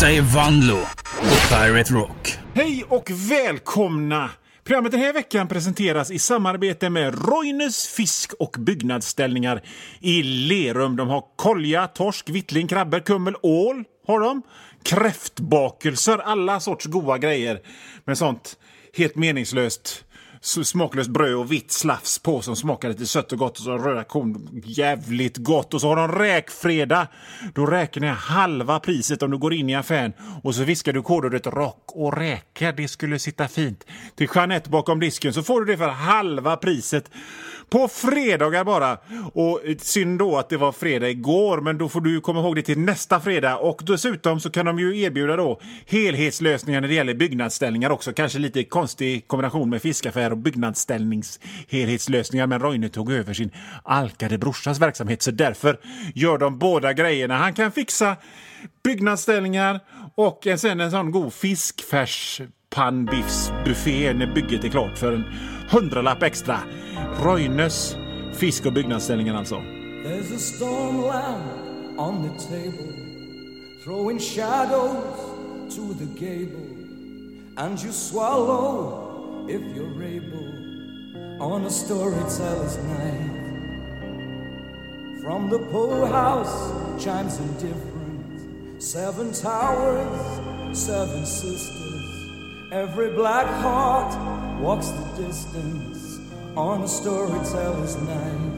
Detta är Vanlo på Pirate Rock. Hej och välkomna! Programmet den här veckan presenteras i samarbete med Roines fisk- och byggnadsställningar i Lerum. De har kolja, torsk, vittling, krabbor, kummel, ål har de. Kräftbakelser, alla sorts goda grejer med sånt helt meningslöst. Smaklöst bröd och vitt slafs på som smakar lite sött och gott, och så röda korn, jävligt gott. Och så har de räkfredag. Då räknar jag halva priset om du går in i affären och så viskar du kodordet rock och räkor. Det skulle sitta fint till Jeanette bakom disken, så får du det för halva priset på fredagar bara. Och synd då att det var fredag igår, men då får du komma ihåg det till nästa fredag. Och dessutom så kan de ju erbjuda då helhetslösningar när det gäller byggnadsställningar också. Kanske lite konstig kombination med fiskaffär och byggnadsställningshelhetslösningar, men Roine tog över sin alkade brorsas verksamhet, så därför gör de båda grejerna. Han kan fixa byggnadsställningar och sen en sån god fiskfärs pannbiffsbuffé när bygget är klart för en 100-lapp extra. Roines fisk- och byggnadsställningar alltså. There's a storm lamp on the table, throwing shadows to the gable, and you swallow if you're able on a storyteller's night. From the pool house chimes indifferent, 7 towers, 7 sisters, every black heart walks the distance on a storyteller's night.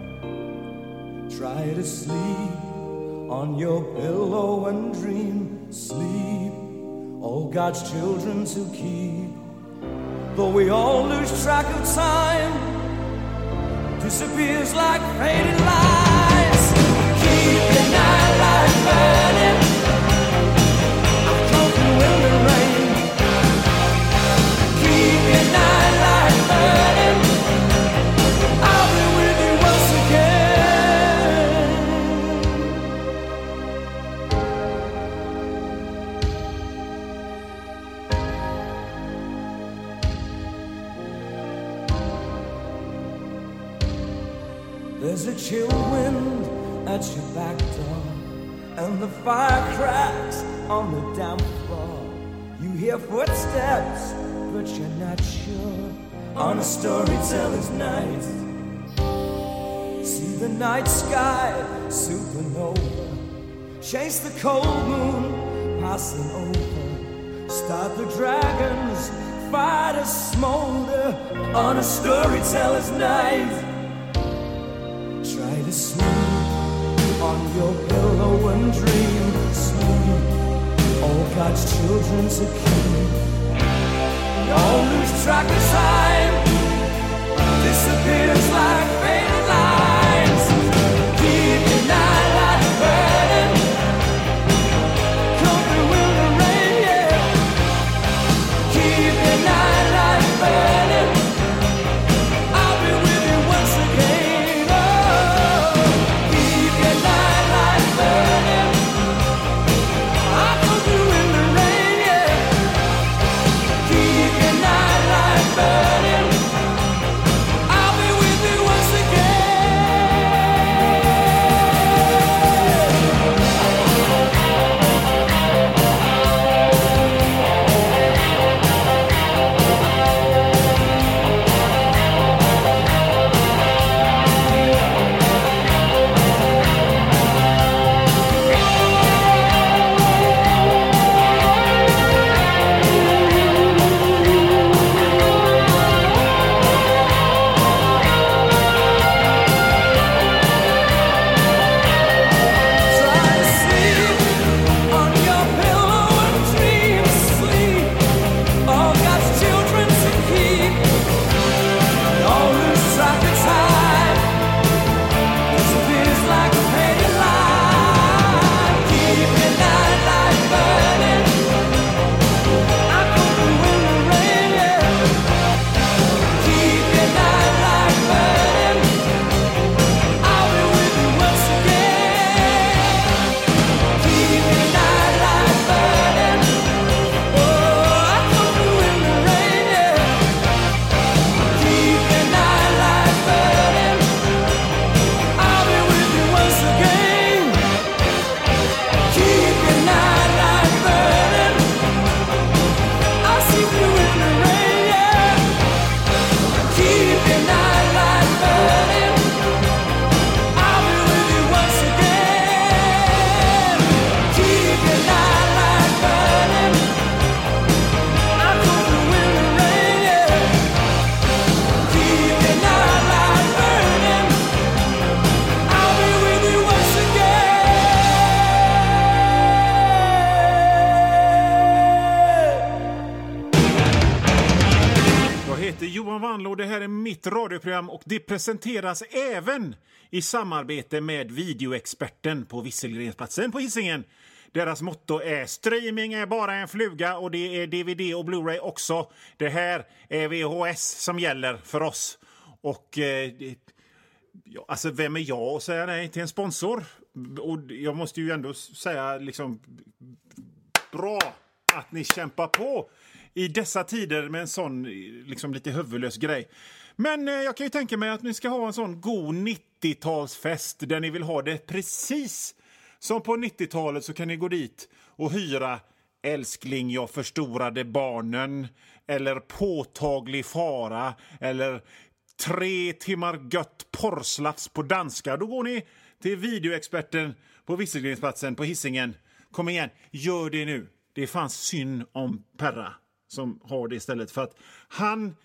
Try to sleep on your pillow and dream, sleep, all God's children to keep. Though we all lose track of time, disappears like faded lights. Keep the night light burning, I'm talking in the rain. Keep your night light burning, I'll be with you once again. There's a chill wind at your back door, and the fire cracks on the damp floor. You hear footsteps, but you're not sure on a storyteller's night. See the night sky supernova, chase the cold moon passing over, start the dragons, fight a smolder on a storyteller's night. Try to sleep on your pillow and dream, sleep, all God's children to keep. Don't lose track of time, disappears like faded lines. Keep your night light burning, come through in the rain, yeah. Keep your night light burning, I'll be with you once again. Oh, keep your night light burning, I'll come through in the rain, yeah. Keep your night light burning, I'll be with mitt radioprogram och det presenteras även i samarbete med videoexperten på Visselgrensplatsen på Hisingen. Deras motto är streaming är bara en fluga och det är DVD och Blu-ray också. Det här är VHS som gäller för oss. Och alltså vem är jag att säga nej till en sponsor? Och jag måste ju ändå säga liksom bra att ni kämpar på i dessa tider med en sån liksom lite huvudlös grej. Men jag kan ju tänka mig att ni ska ha en sån god 90-talsfest där ni vill ha det precis som på 90-talet, så kan ni gå dit och hyra Älskling, jag förstorade barnen eller Påtaglig fara eller 3 timmar gött porrslafs på danska. Då går ni till videoexperten på Visselgrensplatsen på Hisingen. Kom igen, gör det nu. Det fanns synd om Perra som har det istället, för att han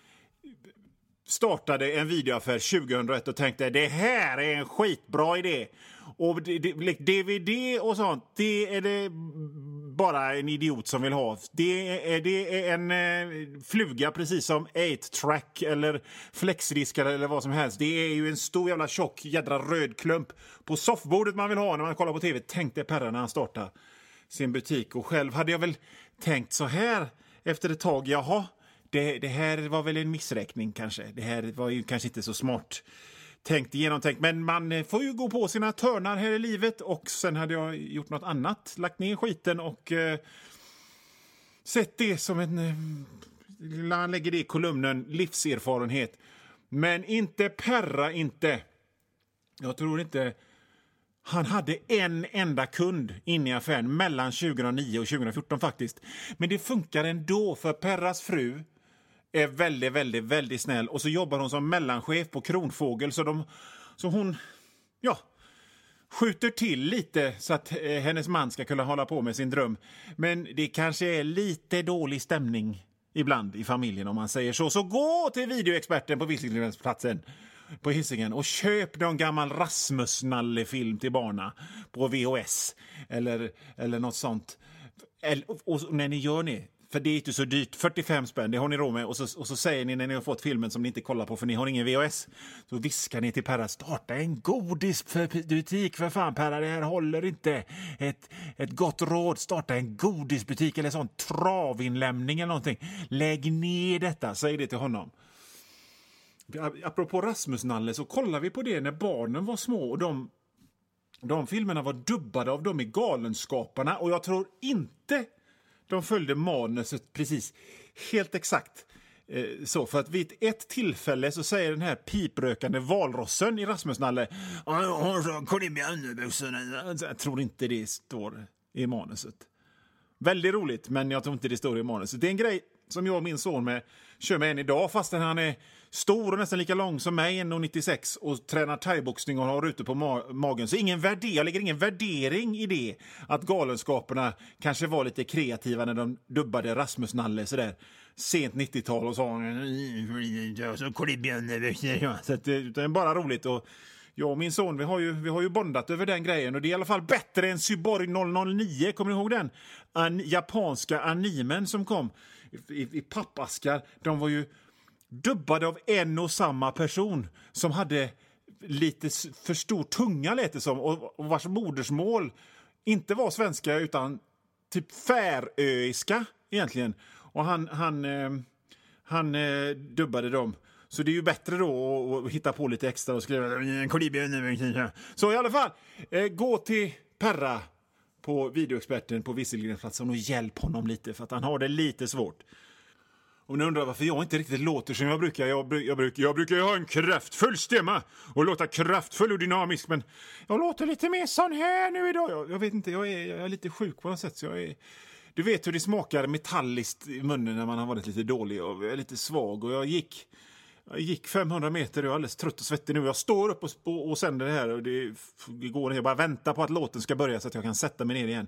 startade en videoaffär 2001 och tänkte det här är en skitbra idé. Och DVD och sånt, det är det bara en idiot som vill ha. Det är en fluga precis som 8-track eller flexdiskar eller vad som helst. Det är ju en stor jävla tjock jädra röd klump på soffbordet man vill ha när man kollar på tv. Tänkte Perra när han startade sin butik. Och själv hade jag väl tänkt så här efter ett tag. Jaha, det här var väl en missräkning kanske. Det här var ju kanske inte så smart genomtänkt. Men man får ju gå på sina törnar här i livet. Och sen hade jag gjort något annat. Lagt ner skiten och sett det som man lägger det i kolumnen livserfarenhet. Men inte Perra, inte. Jag tror inte. Han hade en enda kund inne i affären mellan 2009 och 2014 faktiskt. Men det funkar ändå, för Perras fru är väldigt, väldigt, väldigt snäll. Och så jobbar hon som mellanchef på Kronfågel. Så hon skjuter till lite så att hennes man ska kunna hålla på med sin dröm. Men det kanske är lite dålig stämning ibland i familjen om man säger så. Så gå till videoexperten på Visselgrensplatsen på Hisingen och köp någon gammal Rasmus-nalle-film till barna på VHS eller något sånt. Och när ni gör det, för det är inte så dyrt, 45 spänn, det har ni råd med, och så säger ni när ni har fått filmen som ni inte kollar på för ni har ingen VHS, så viskar ni till Perra, starta en godisbutik för fan Perra, det här håller inte. Ett gott råd, starta en godisbutik eller sån travinlämning eller någonting. Lägg ner detta, säg det till honom. Apropå Rasmus-nalle så kollar vi på det när barnen var små och de filmerna var dubbade av dem i Galenskaparna, och jag tror inte de följde manuset precis helt exakt så, för att vid ett tillfälle så säger den här piprökande valrossen i Rasmus-nalle, jag tror inte det står i manuset. Väldigt roligt, men jag tror inte det står i manuset. Det är en grej som jag och min son kör med än idag, fastän han är stor och nästan lika lång som mig, 1,96, och tränar thaiboxning och har ute på magen. Så jag lägger ingen värdering i det, att Galenskaperna kanske var lite kreativa när de dubbade Rasmus-nalle sådär sent 90-tal och sa så att det är bara roligt. Och jag och min son, vi har ju bondat över den grejen, och det är i alla fall bättre än Cyborg 009. Kommer ni ihåg den japanska animen som kom i pappaskar? De var ju dubbade av en och samma person som hade lite för stor tunga, lät det som, och vars modersmål inte var svenska utan typ färöiska egentligen. Och han dubbade dem. Så det är ju bättre då att hitta på lite extra och skriva. Så i alla fall, gå till Perra på videoexperten på Visselgrensplatsen och hjälp honom lite, för att han har det lite svårt. Om ni undrar varför jag inte riktigt låter som jag brukar. Jag brukar ju ha en kraftfull stämma och låta kraftfull och dynamisk, men jag låter lite mer sån här nu idag. Jag vet inte, jag är lite sjuk på något sätt. Så du vet hur det smakar metalliskt i munnen när man har varit lite dålig, och jag är lite svag, och jag gick 500 meter och jag är alldeles trött och svettig nu. Jag står upp och sänder det här, och det går ner. Jag bara väntar på att låten ska börja så att jag kan sätta mig ner igen.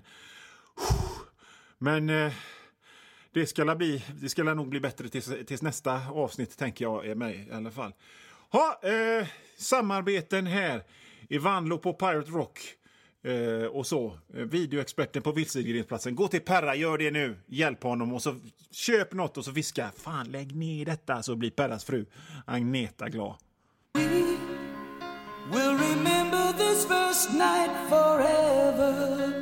Men det ska nog bli bättre tills nästa avsnitt, tänker jag, är med i alla fall. Samarbeten här i Vanlo på Pirate Rock. Och så, videoexperten på vildsvinsplatsen. Gå till Perra, gör det nu. Hjälp honom och så köp något och så fiska. Fan, lägg ner detta, så blir Perras fru Agneta glad. We'll remember this first night forever.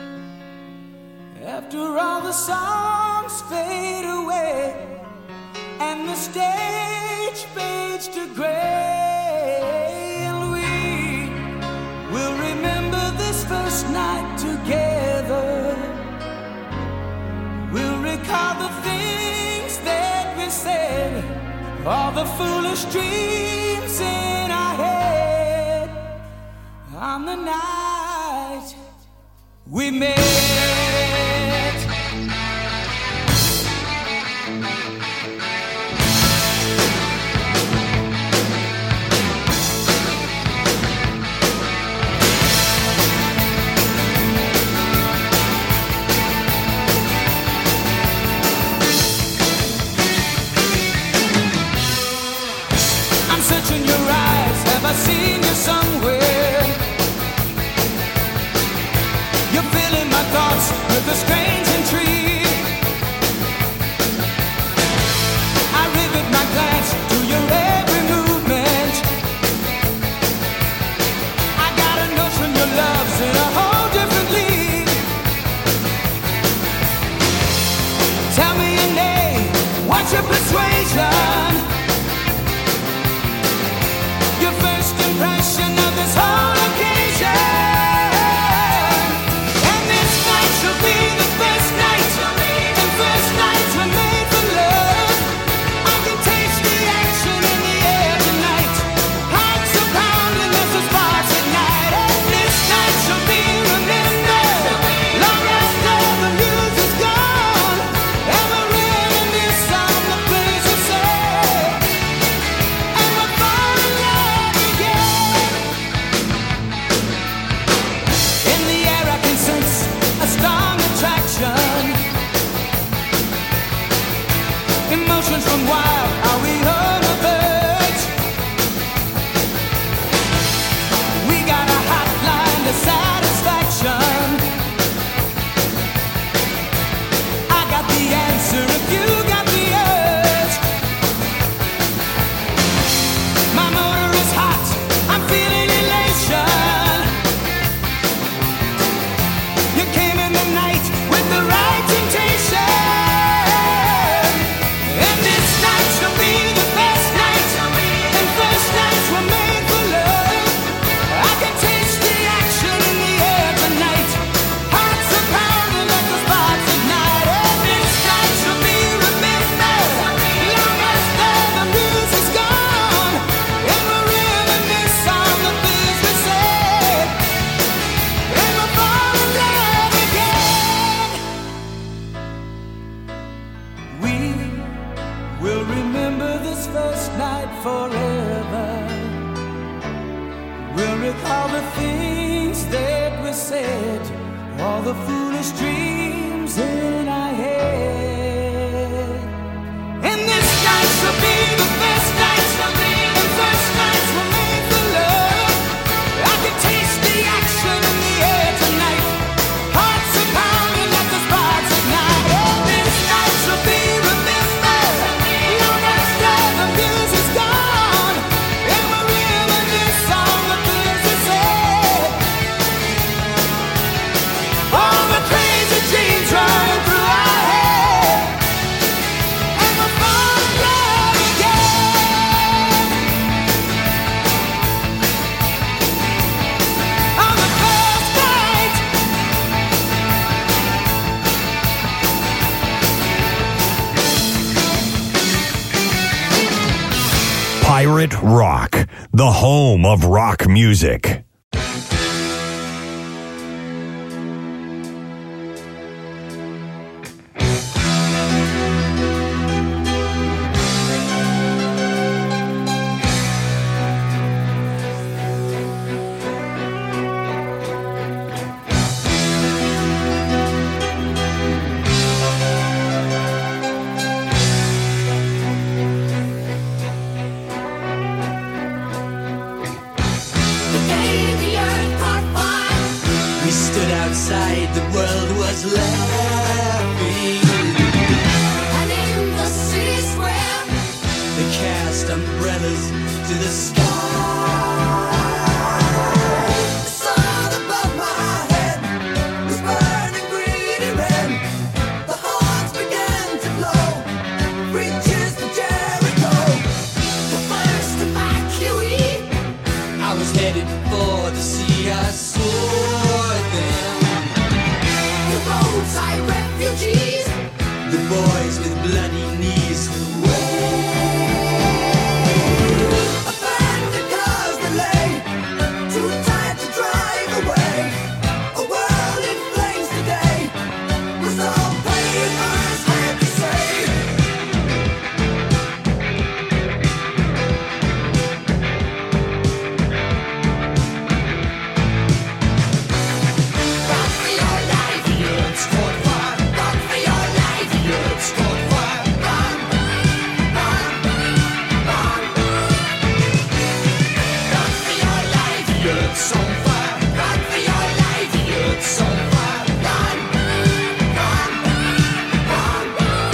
After all the songs fade away and the stage fades to gray, and we will remember this first night together. We'll recall the things that we said, all the foolish dreams in our head on the night we met. Searching your eyes, have I seen you somewhere? You're filling my thoughts with a strange intrigue. I rivet my glance to your every movement. I got a notion your love's in a whole different league. Tell me your name, what's your persuasion? Your first impression of this whole occasion. And this night shall be the first night, and first nights were made for love. I can taste the action in the air tonight. Hearts are pounding, there's a sparks at night. And this night shall be remembered long after the music's gone, and we're reminisce on the things we said, and we're falling in love again. In the air I can sense a strong attraction. Emotions run wild, are we on the verge? We got a hotline to satisfaction. I got the answer if you got the urge. My motor is hot, I'm feeling elation. You came in the night with the right temptation. And this night shall be the best night, and first nights were made for love. I can taste the action in the air tonight. Hearts are pounding like the sparks at night. And this night shall be remembered long after the music's gone, and we'll reminisce on the things we said, and we'll fall in love again. We will remember this first night forever. We'll recall the things that we said, all the foolish dreams in our head. And this night shall be the best night, and first nights were made for love. I can taste the action in the air tonight. Hearts are pounding like the sparks at night. And this night shall be remembered long after the music's gone, and we'll reminisce on the things we said, all the crazy dreams running through our head, and we'll fall in love again. On the first night, Pirate Rock, the home of rock music. the day the world was laughing. And in the city square, they cast umbrellas to the sky. The sun above my head was burning green and red. The horns began to blow, bridges to Jericho. The first evacuee, I was headed for the sea. I saw them, the roadside refugees, the boys with bloody knees. Abandoned cars that lay too tired to drive away. A world in flames today was all papers had to say. Run for your life, the earth's caught fire. Run for your life, the earth's caught fire. Run, run, run. Run for your life, the earth's on fire. Run for your life, the earth's on fire. Run, run, run, run.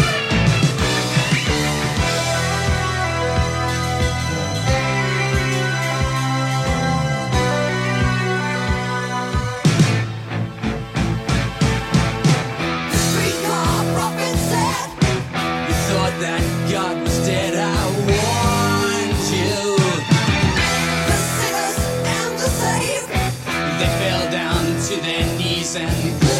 The streetcar prophet said, you thought that God was dead, I warned you. The sinners and the saved, they fell down to their knees and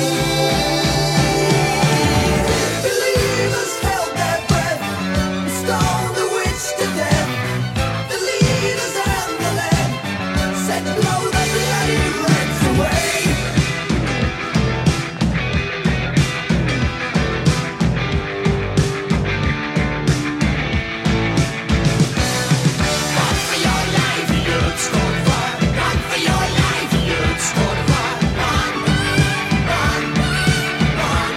prayed. Believers held their breath and stoned the witch to death. The leaders and the led said, blow the bloody reds away. Run for your life, the earth's caught fire. Run for your life, the earth's caught fire. Run, run, run,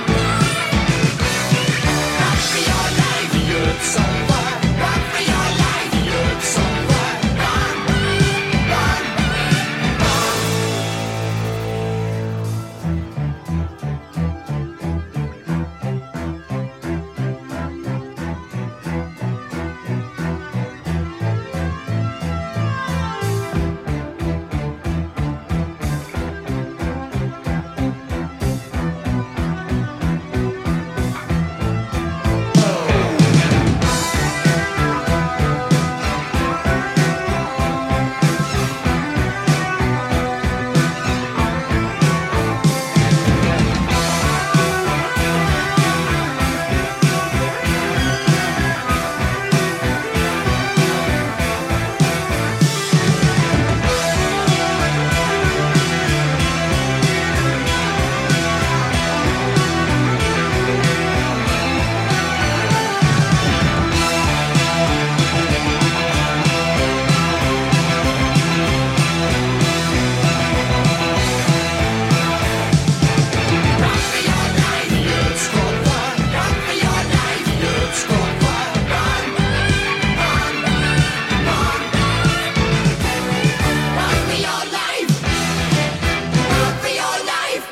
run for your life, the earth's on fire. Run for your life, the earth's on fire. Run, run, run. Run for your life, the earth's caught fire. Run for your life, the earth's caught fire. Run, run, run. Run for your life. Run for your life.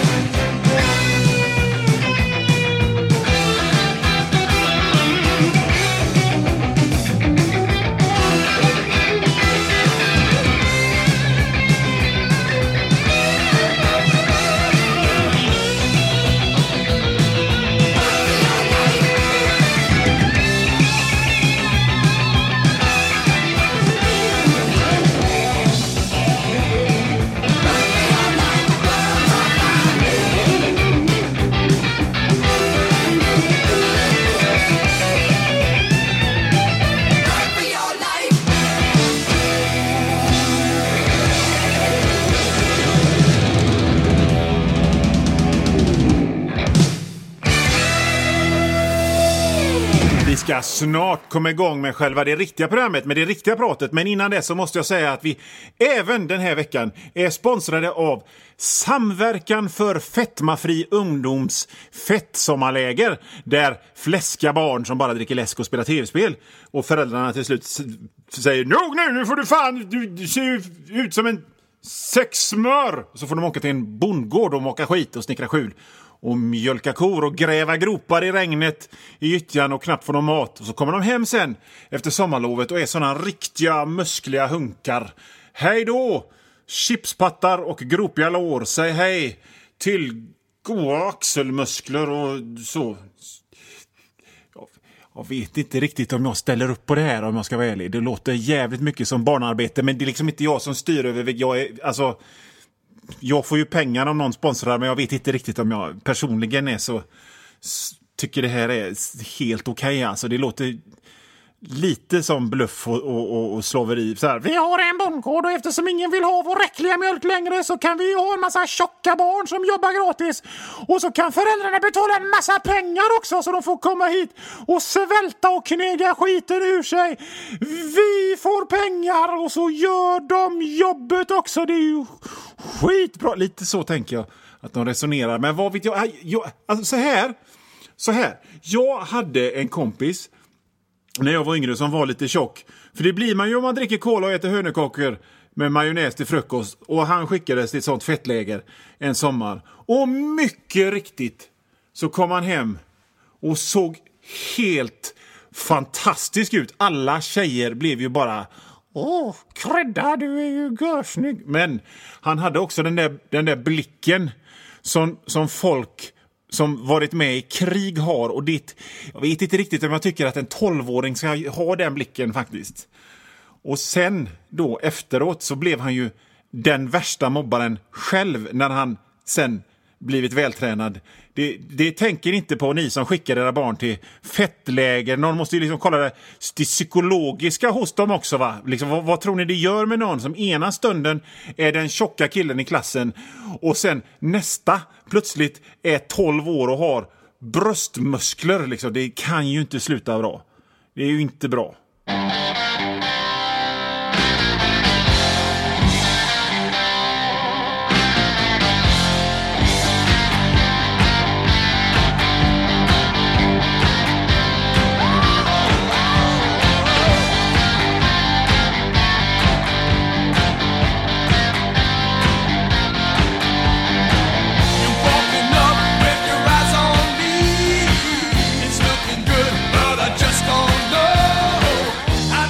Run for your life. Vi ska snart komma igång med själva det riktiga programmet, med det riktiga pratet. Men innan det så måste jag säga att vi även den här veckan är sponsrade av Samverkan för fetmafri ungdoms fettsommarläger, där fläska barn som bara dricker läsk och spelar tv-spel och föräldrarna till slut säger nog nu får du fan, du ser ut som en 6 smör! Så får de åka till en bondgård och maka skit och snickra skjul. Och mjölka kor och gräva gropar i regnet i gyttjan och knappt få någon mat. Och så kommer de hem sen efter sommarlovet och är såna riktiga muskliga hunkar. Hej då! Chipspattar och gropiga lår. Säg hej till goda axelmuskler och så. Jag vet inte riktigt om jag ställer upp på det här, om jag ska vara ärlig. Det låter jävligt mycket som barnarbete, men det är liksom inte jag som styr över. Jag får ju pengar om någon sponsrar, men jag vet inte riktigt om jag personligen är så tycker det här är helt okej. Alltså det låter lite som bluff och slaveri. Så här, vi har en bondgård och eftersom ingen vill ha vår äckliga mjölk längre så kan vi ha en massa tjocka barn som jobbar gratis. Och så kan föräldrarna betala en massa pengar också så de får komma hit och svälta och knega skiten ur sig. Vi får pengar och så gör de jobbet också. Det är ju skitbra. Lite så tänker jag att de resonerar. Men vad vet jag? Alltså så här. Jag hade en kompis när jag var yngre som var lite tjock. För det blir man ju om man dricker cola och äter hönökakor med majonnäs till frukost. Och han skickades till ett sånt fettläger en sommar. Och mycket riktigt så kom han hem och såg helt fantastisk ut. Alla tjejer blev ju bara... Kredda, du är ju görsnygg. Men han hade också den där blicken som folk... som varit med i krig har och jag vet inte riktigt om jag tycker att en 12-åring ska ha den blicken faktiskt. Och sen då efteråt så blev han ju den värsta mobbaren själv när han sen blivit vältränad. Det tänker inte på ni som skickar era barn till fettläger. Någon måste ju liksom kolla det psykologiska hos dem också, va? Liksom, vad tror ni det gör med någon som ena stunden är den tjocka killen i klassen och sen nästa plötsligt är 12 år och har bröstmuskler. Liksom. Det kan ju inte sluta bra. Det är ju inte bra. It's looking good, but I just don't know.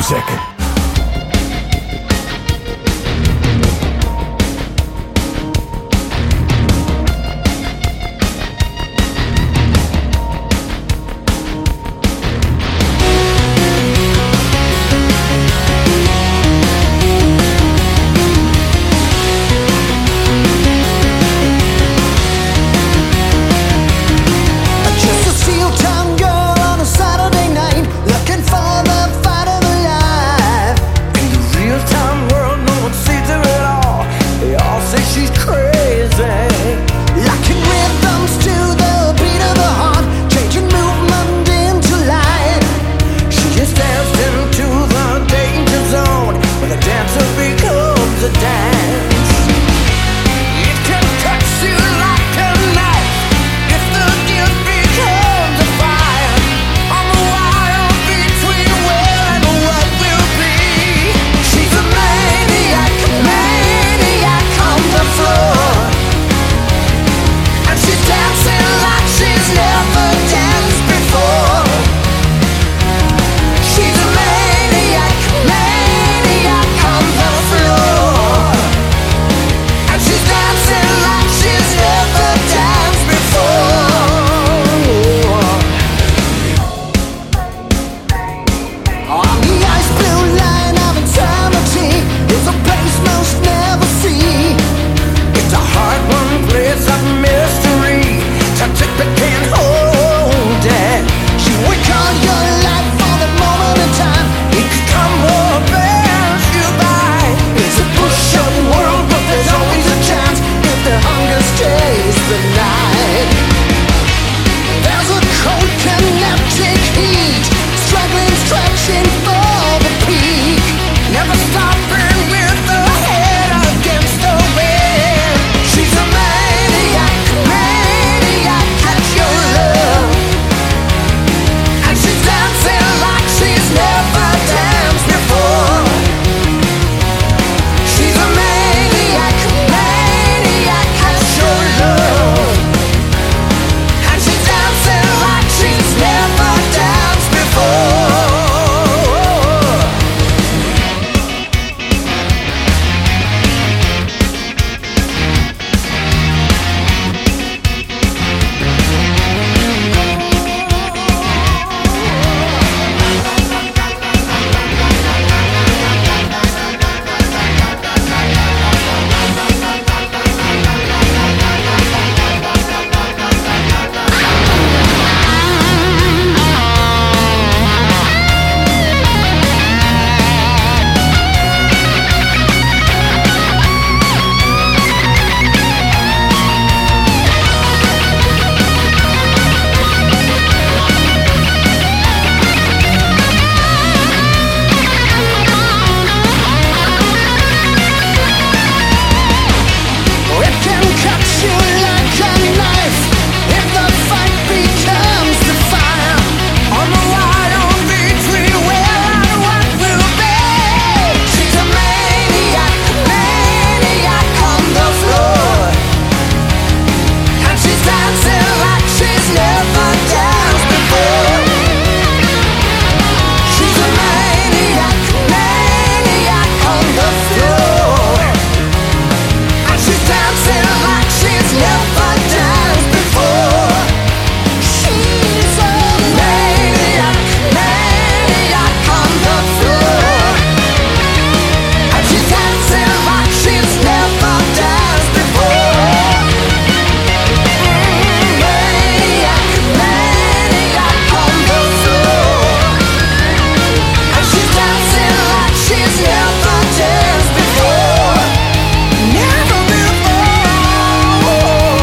music. Just a steel town girl on a Saturday night, looking for the fight of her life. In the real time world, no one sees her at all. They all say she's crazy. Locking rhythms to the beat of the heart, changing movement into light. She just danced into the danger zone, where the dancer becomes a dance. It can touch you like a knife if the gift becomes a fire. On the wire between where and what will be. She's a maniac, maniac on the floor. And she's dancing like she's never danced before. She's a maniac, maniac on the floor. And she's dancing like she's never danced before. On the ice blue line of eternity is a place most never see. It's a hard-won place of mystery. Touch it but can't hold it. She would call your life for the moment in time. It could come or pass you by. It's a push-up world, but there's always a chance if the hunger stays the night. There's a cold kinetic heat, struggling, stretching for the peak. Never stopping with the head against the wind. She's a maniac, maniac at your love. And she's dancing like she's never danced before. She's a maniac, maniac at your love. And she's dancing like she's never danced before. It can cut you like a knife if the fight becomes the fire. On the wire between where and what will be. She's a maniac, maniac on the floor. And she's dancing like she's never danced before. She's a maniac, maniac on the floor. And she's dancing like she's never danced before. She's a maniac, maniac on the floor. And she's dancing like she's never danced before. Maniac, maniac on the floor. And she's dancing like she's never danced before. Never before.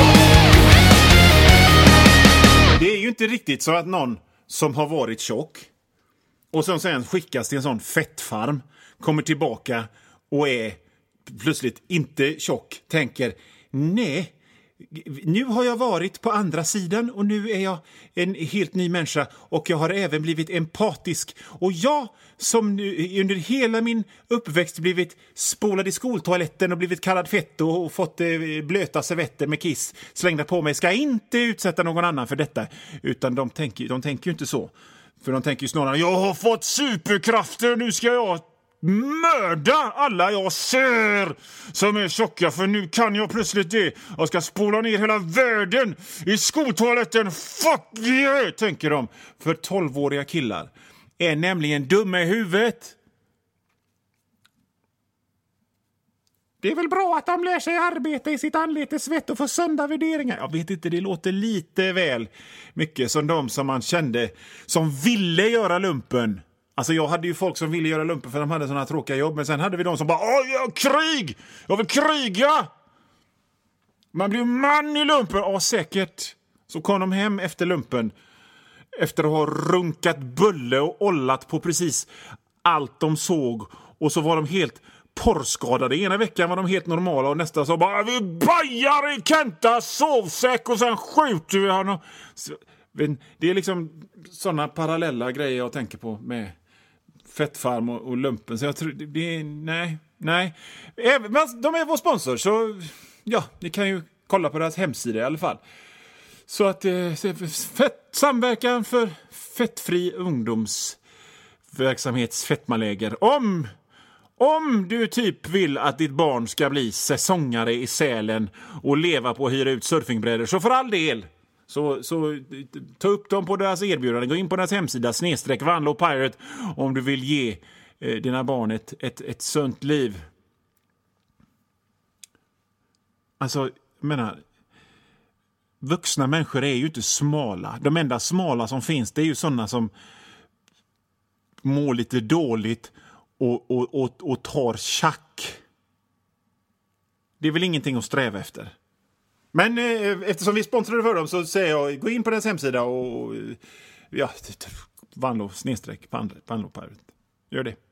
Det är ju inte riktigt så att någon som har varit tjock och som sen skickas till en sån fettfarm kommer tillbaka och är plötsligt inte tjock, tänker nej, nu har jag varit på andra sidan och nu är jag en helt ny människa och jag har även blivit empatisk. Och jag som nu, under hela min uppväxt blivit spolad i skoltoaletten och blivit kallad fetto och fått blöta servetter med kiss slängda på mig, ska inte utsätta någon annan för detta. Utan de tänker ju inte så. För de tänker ju snarare, jag har fått superkrafter, nu ska jag mörda alla jag ser som är tjocka, för nu kan jag plötsligt det. Jag ska spola ner hela världen i skoltoaletten. Fuck yeah, tänker de. För 12-åriga killar är nämligen dumma i huvudet. Det är väl bra att de lär sig arbeta i sitt anletes svett och få sunda värderingar. Jag vet inte, det låter lite väl mycket som de som man kände som ville göra lumpen. Alltså jag hade ju folk som ville göra lumpen för de hade sådana tråkiga jobb. Men sen hade vi de som bara, krig! Jag vill kriga! Man blir man i lumpen. Ja, säkert. Så kom de hem efter lumpen. Efter att ha runkat bulle och ollat på precis allt de såg. Och så var de helt porrskadade. Ena veckan var de helt normala och nästa så bara, vi bajar i Kentas sovsäck och sen skjuter vi honom. Det är liksom sådana parallella grejer jag tänker på med fettfarm och lumpen. Så jag tror det är, nej. De är vår sponsor, så ja, ni kan ju kolla på deras hemsida i alla fall. Så att samverkan för fettfri ungdomsverksamhets fettmaläger. Om du typ vill att ditt barn ska bli säsongare i Sälen och leva på att hyra ut surfingbrädor, så för all del. Så ta upp dem på deras erbjudande. Gå in på deras hemsida /Vanlo-Pirate om du vill ge dina barn ett sunt liv. Alltså, jag menar, vuxna människor är ju inte smala. De enda smala som finns, det är ju sådana som mår lite dåligt och tar tjack. Det är väl ingenting att sträva efter. Men eftersom vi sponsrade för dem så säger jag, gå in på deras hemsida och ja, Vanlo-Pirate. Gör det.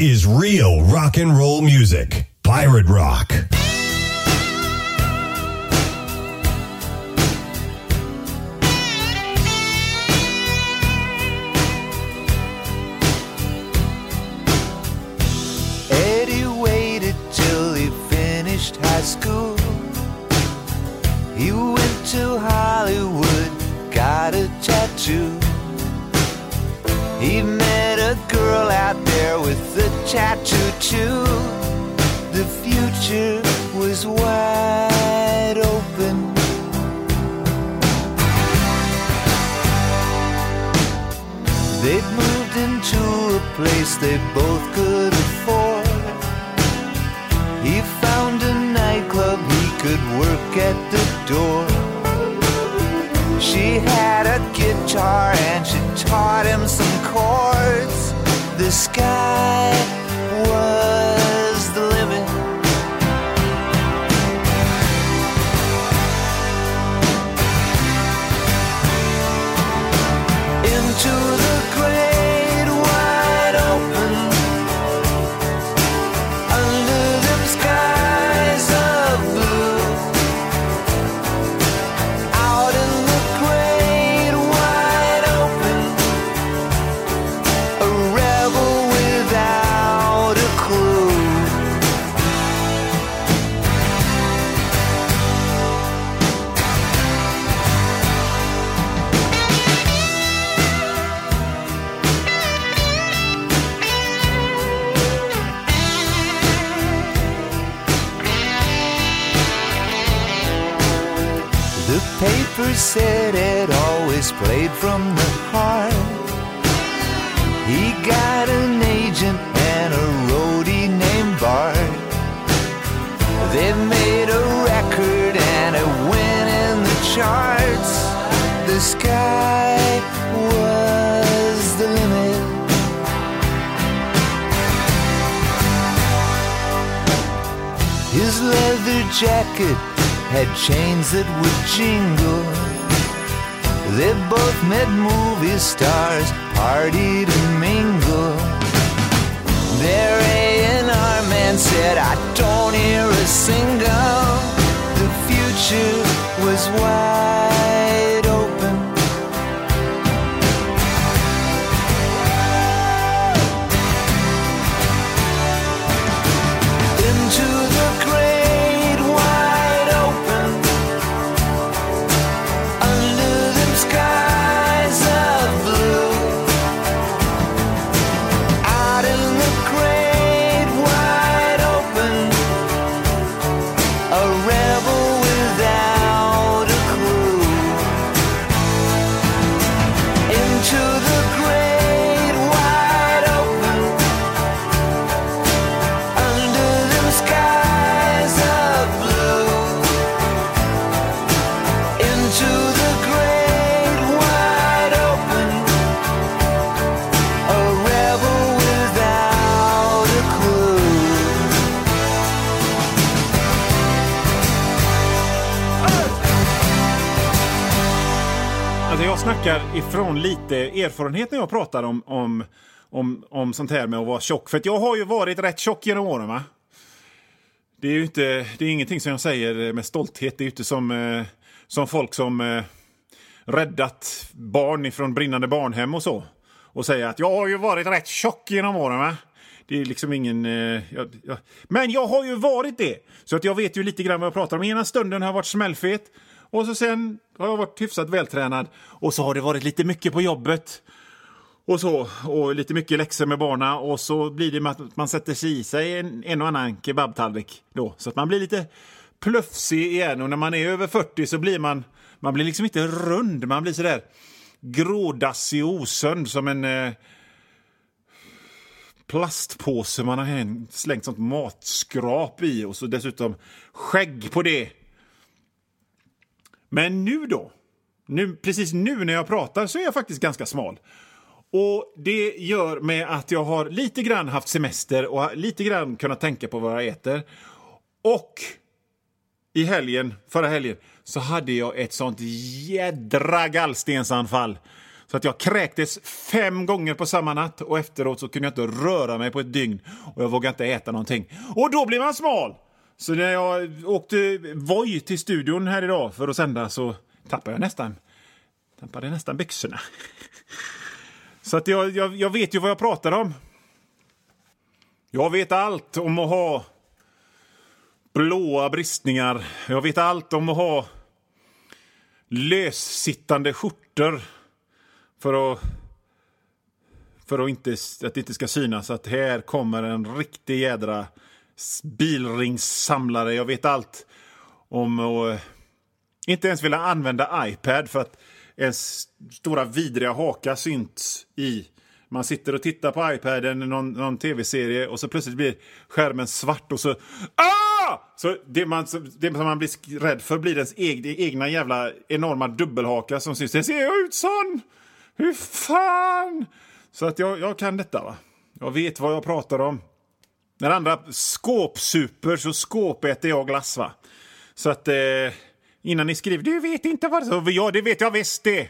is real rock and roll music. Pirate Rock. Eddie waited till he finished high school. He went to Hollywood, got a tattoo. He met a girl out there with a tattoo too. The future was wide open. They'd moved into a place they both could afford. He found a nightclub he could work at the door. She had a guitar and she taught him some chords. The sky was the limit. Into the great wide open, under them skies of blue, out in the great wide open, a rebel without a clue. The paper said it always played from the heart. He got an agent and a roadie named Bart. They made a record and it went in the charts. The sky was the limit. His leather jacket had chains that would jingle. They both met movie stars, partied and mingled. Their A&R man said, I don't hear a single. The future was wide open. Into the great wide open, under them skies of blue, out in the great wide open, a rebel without a clue. Into the great wide open, under them skies of blue, into the great wide open, a rebel without a clue. Alltså jag snackar ifrån lite erfarenhet när jag pratar om sånt här med att vara tjock. För att jag har ju varit rätt tjock genom åren, va? Det är ju inte, det är ingenting som jag säger med stolthet. Det är ju inte som folk som räddat barn ifrån brinnande barnhem och så. Och säger att jag har ju varit rätt tjock genom åren, va? Det är liksom ingen... Men jag har ju varit det. Så att jag vet ju lite grann vad jag pratar om. Ena stunden har jag varit smällfet. Och så sen har jag varit hyfsat vältränad. Och så har det varit lite mycket på jobbet. Och så. Och lite mycket läxor med barna. Och så blir det med att man sätter sig i sig en och annan kebabtallrik då. Så att man blir lite plufsig igen. Och när man är över 40 så blir man blir liksom inte rund. Man blir sådär grådassig och osund som en... plastpåse man har slängt sånt matskrap i och så dessutom skägg på det. Men nu då, precis nu när jag pratar så är jag faktiskt ganska smal. Och det gör med att jag har lite grann haft semester och lite grann kunnat tänka på vad jag äter. Och förra helgen, så hade jag ett sånt jädra gallstensanfall Så att jag kräktes 5 gånger på samma natt och efteråt så kunde jag inte röra mig på ett dygn och jag vågade inte äta någonting. Och då blir man smal! Så när jag åkte Voi till studion här idag för att sända så tappade jag nästan byxorna. Så att jag vet ju vad jag pratar om. Jag vet allt om att ha blåa bristningar. Jag vet allt om att ha lössittande skjortor för att det inte ska synas att här kommer en riktig jädra bilringssamlare. Jag vet allt om att inte ens vilja använda iPad för att en stora vidriga haka syns i. Man sitter och tittar på iPaden någon tv-serie och så plötsligt blir skärmen svart och så så det som man blir rädd för blir ens egna jävla enorma dubbelhaka som syns. Det ser jag ut sån! Hur fan? Så att jag kan detta, va? Jag vet vad jag pratar om. När andra skåpsuper så skåpäter jag glass, va? Så att innan ni skriver, du vet inte vad det är. Ja, det vet jag visst det.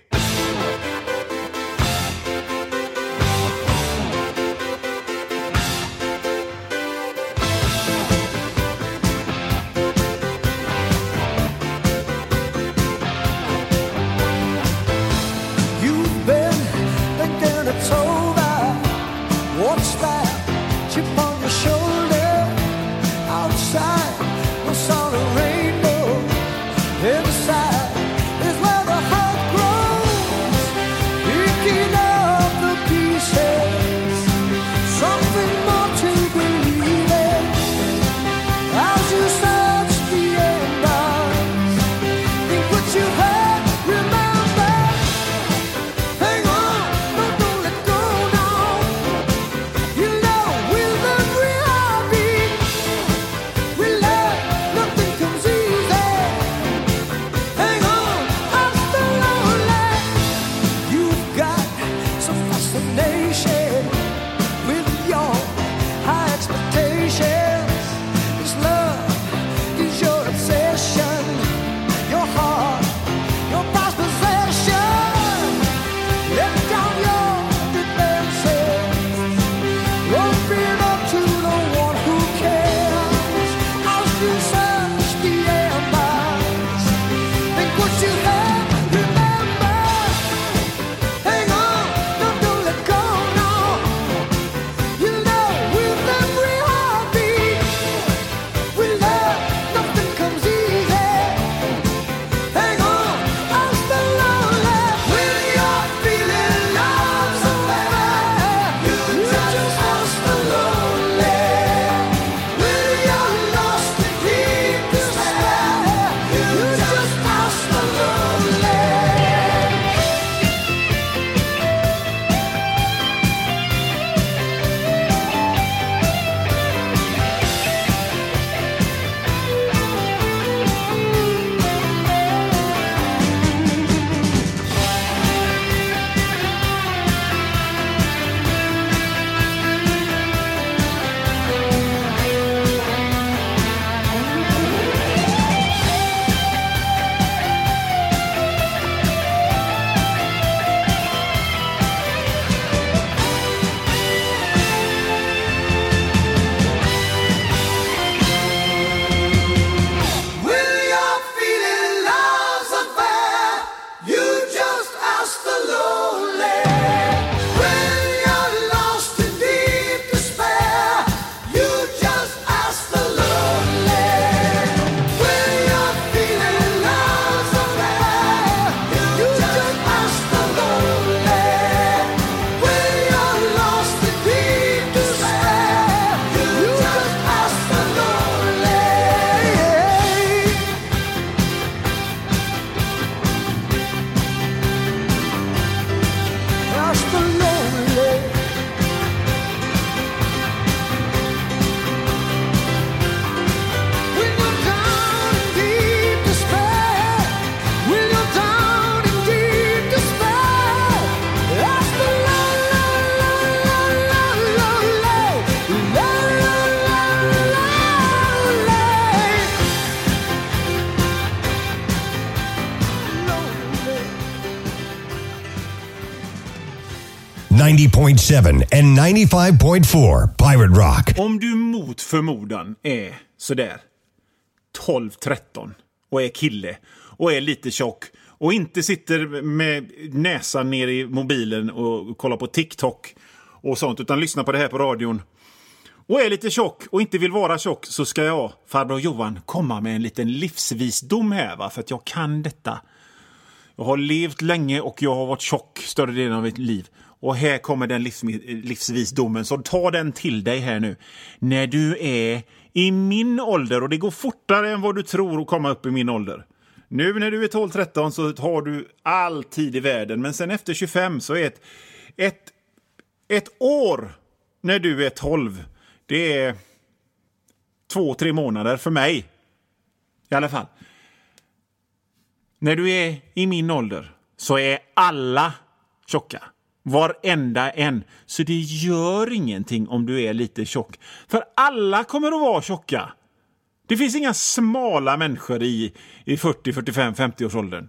90.7 and 95.4 Pirate Rock. Om du mot förmodan är sådär 12-13 och är kille och är lite tjock och inte sitter med näsan ner i mobilen och kollar på TikTok och sånt, utan lyssnar på det här på radion och är lite tjock och inte vill vara tjock, så ska jag, farbror Johan, komma med en liten livsvisdom här, va? För att jag kan detta. Jag har levt länge och jag har varit tjock större delen av mitt liv. Och här kommer den livsvisdomen, så ta den till dig här nu. När du är i min ålder, och det går fortare än vad du tror att komma upp i min ålder. Nu när du är 12-13 så har du all tid i världen, men sen efter 25 så är ett år när du är 12, det är 2-3 månader för mig. I alla fall. När du är i min ålder så är alla tjocka. Varenda en. Så det gör ingenting om du är lite tjock. För alla kommer att vara tjocka. Det finns inga smala människor i 40, 45, 50-årsåldern.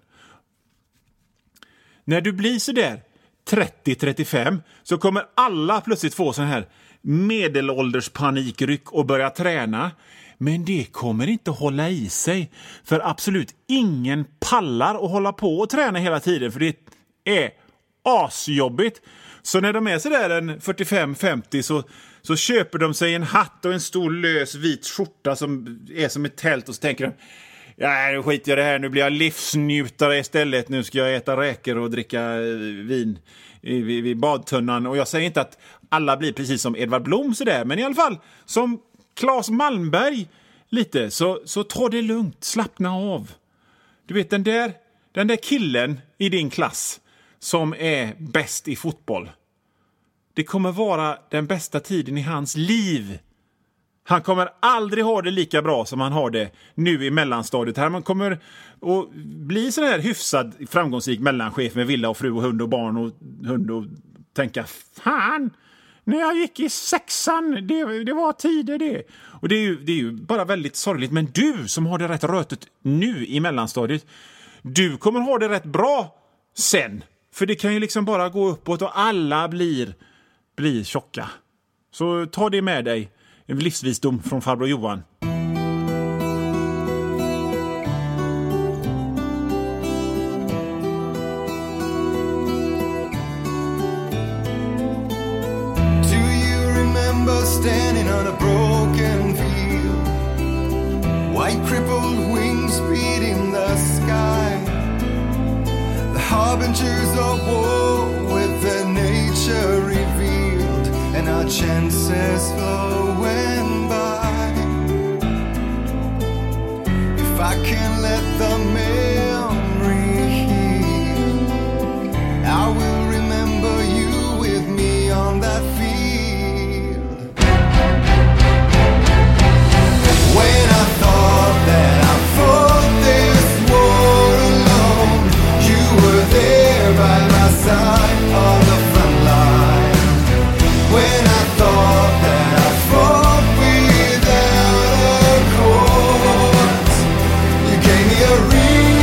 När du blir så där 30-35 så kommer alla plötsligt få sån här medelålderspanikryck och börja träna. Men det kommer inte hålla i sig. För absolut ingen pallar att hålla på och träna hela tiden. För det är asjobbigt. Så när de är sådär en 45-50 så köper de sig en hatt och en stor lös vit skjorta som är som ett tält. Och så tänker de, ja, nu skiter jag det här. Nu blir jag livsnjutare istället. Nu ska jag äta räkor och dricka vin vid badtunnan. Och jag säger inte att alla blir precis som Edvard Blom sådär. Men i alla fall som Claes Malmberg lite. Så ta det lugnt. Slappna av. Du vet den där killen i din klass som är bäst i fotboll. Det kommer vara den bästa tiden i hans liv. Han kommer aldrig ha det lika bra som han har det nu i mellanstadiet. Han kommer att bli sån här hyfsad framgångsrik mellanchef med villa och fru och hund och barn och hund och tänka, fan, när jag gick i 6:an, det var tider det. Och det är ju bara väldigt sorgligt. Men du som har det rätt rötet nu i mellanstadiet, du kommer ha det rätt bra sen. För det kan ju liksom bara gå uppåt och alla blir tjocka. Så ta det med dig. En livsvisdom från farbror Johan. Do you remember standing on a broken field? White crippled wings beating the sky. The harbingers of war with their nature revealed, and our chances flowing by. If I can let the memory heal, I will remember you with me on that field. When I thought that I fought this war alone, you were there by my side on the front line. When I thought that I fought without a cause, you gave me a reason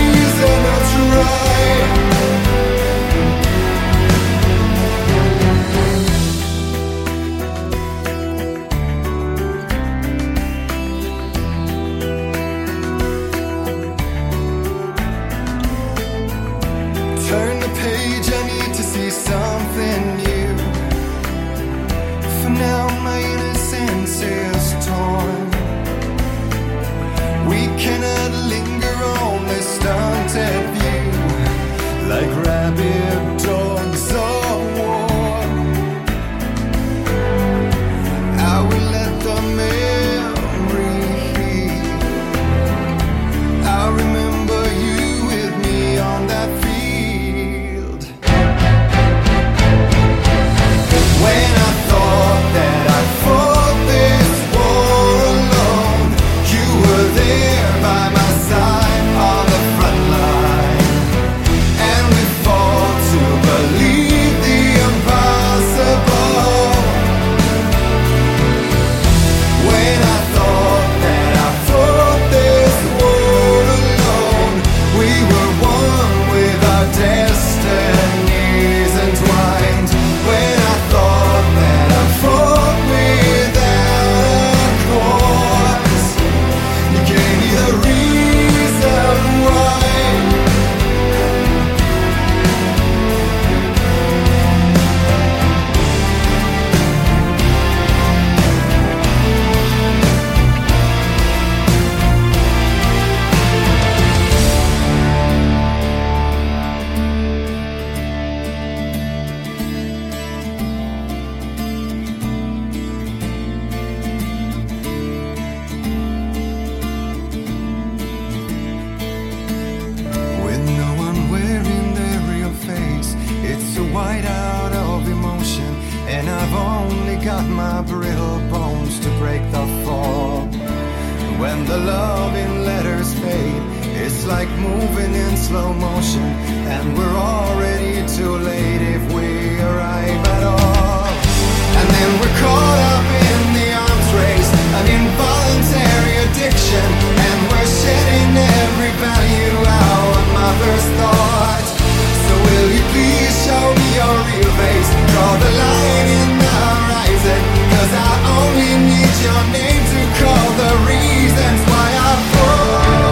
and I've only got my brittle bones to break the fall. When the love in letters fade, it's like moving in slow motion, and we're already too late if we arrive at all. And then we're caught up in the arms race, an involuntary addiction, and we're shedding every value out of my first thought. So will you please show me your real face, draw the line in the horizon, 'cause I only need your name to call the reasons why I froze.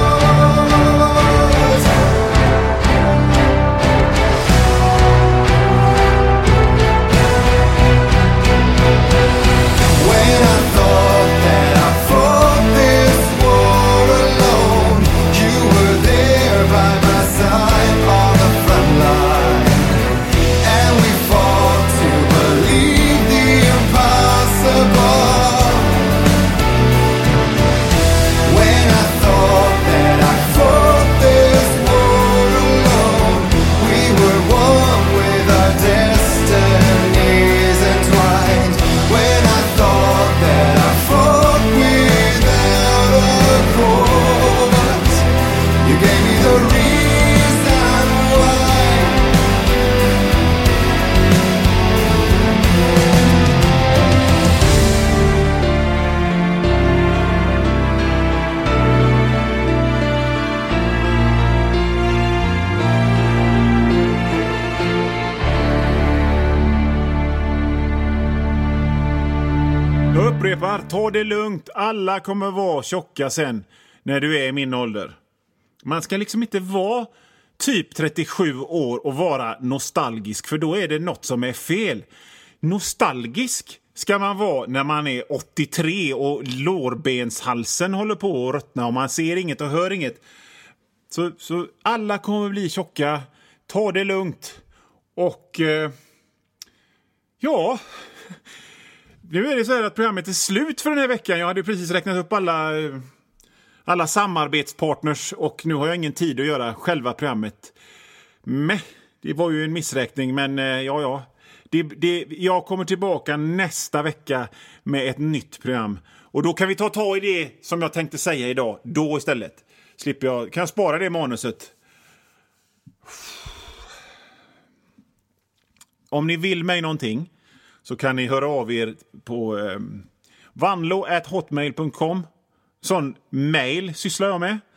When I thought that I fought this war alone, you were there by my side on the front line, and we fought to believe the impossible. When I thought that I fought this war alone, we were one with our destinies entwined. When I thought that I fought without a cause, you gave me the reason why. Jag upprepar, ta det lugnt. Alla kommer vara tjocka sen när du är i min ålder. Man ska liksom inte vara typ 37 år och vara nostalgisk, för då är det något som är fel. Nostalgisk ska man vara när man är 83 och lårbenshalsen håller på att ruttna och man ser inget och hör inget. Så alla kommer bli tjocka. Ta det lugnt. Och ja... Nu är det så här att programmet är slut för den här veckan. Jag hade precis räknat upp alla samarbetspartners och nu har jag ingen tid att göra själva programmet. Men det var ju en missräkning, men ja. Jag kommer tillbaka nästa vecka med ett nytt program. Och då kan vi ta tag i det som jag tänkte säga idag. Då istället. Kan jag spara det manuset? Om ni vill mig någonting så kan ni höra av er på vanlo@hotmail.com. Sån mail sysslar jag med.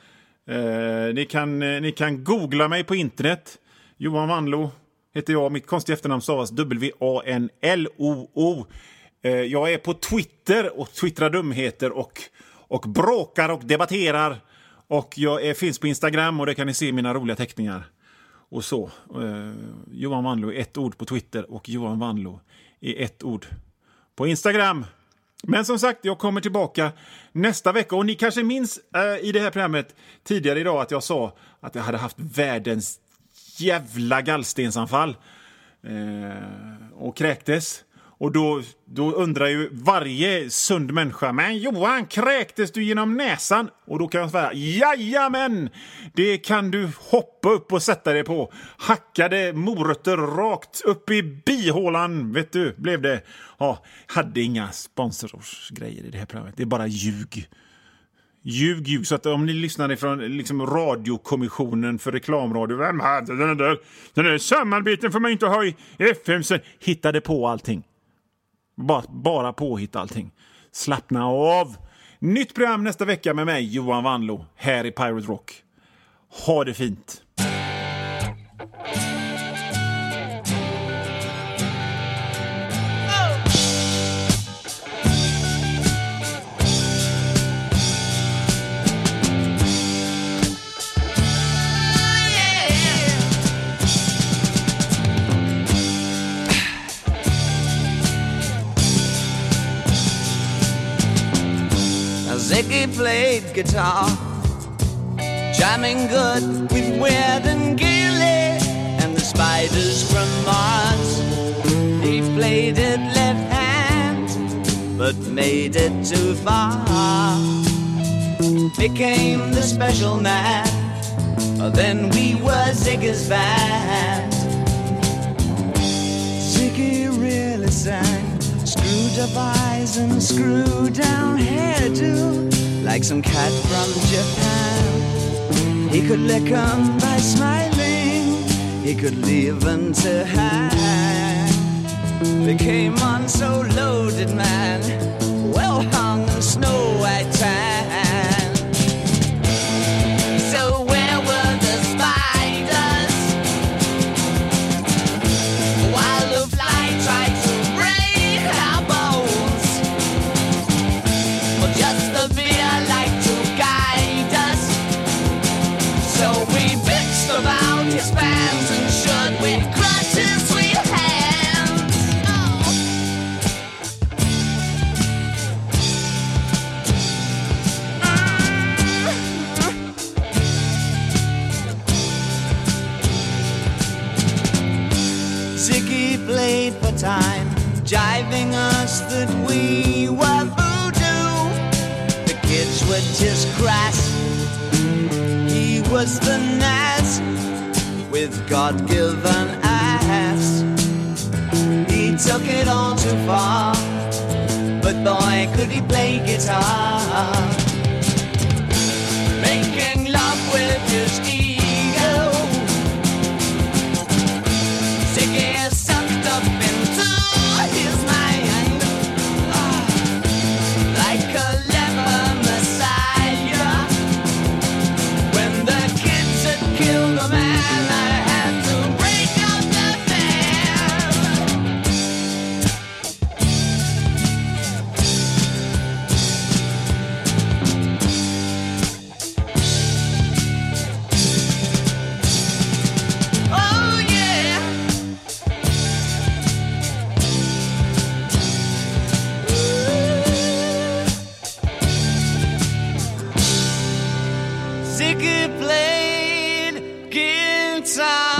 Ni kan googla mig på internet. Johan Vanlo heter jag. Mitt konstiga efternamn stavas WANLOO. Jag är på Twitter och twittrar dumheter och bråkar och debatterar. Och jag finns på Instagram och där kan ni se mina roliga teckningar. Och så. Johan Vanlo är ett ord på Twitter och Johan Vanlo i ett ord på Instagram. Men som sagt, jag kommer tillbaka nästa vecka. Och ni kanske minns i det här programmet tidigare idag att jag sa att jag hade haft världens jävla gallstensanfall och kräktes. Och då undrar ju varje sund människa, men Johan, kräktes du genom näsan? Och då kan jag säga, jajamän! Det kan du hoppa upp och sätta dig på. Hackade morötter rakt upp i bihålan, vet du, blev det. Ja, hade inga sponsorsgrejer i det här programmet. Det är bara ljug. Ljug. Så att om ni lyssnar ifrån liksom radiokommissionen för reklamradio, vem hade den där samarbeten får man inte ha i FM, så hittade på allting. Bara påhitta allting. Slappna av. Nytt program nästa vecka med mig, Johan Vanlo, här i Pirate Rock. Ha det fint. Ziggy played guitar, jamming good with Weird and Gilly and the Spiders from Mars. He played it left hand, but made it too far. Became the special man, then we were Ziggy's band. Ziggy really sang Screwed up eyes and screwed down hairdo, like some cat from Japan. He could lick 'em by smiling, he could leave 'em to hang. They came on so loaded, man, well hung in snow white tan. So where were the spiders while the fly tried to break our bones? Well, just the beer like to guide us. So we bitched about his fans and should we crush his sweet hands? Oh. Ziggy played for time, jiving us that we were voodoo. The kids were just crass, he was the Nas with God-given ass. He took it all too far, but boy could he play guitar. Making love with his ego, Ziggy is sucked up into his mind, like a leper messiah. When the kids had killed a man, I had to break up the band. Oh yeah. Ziggy played guitar.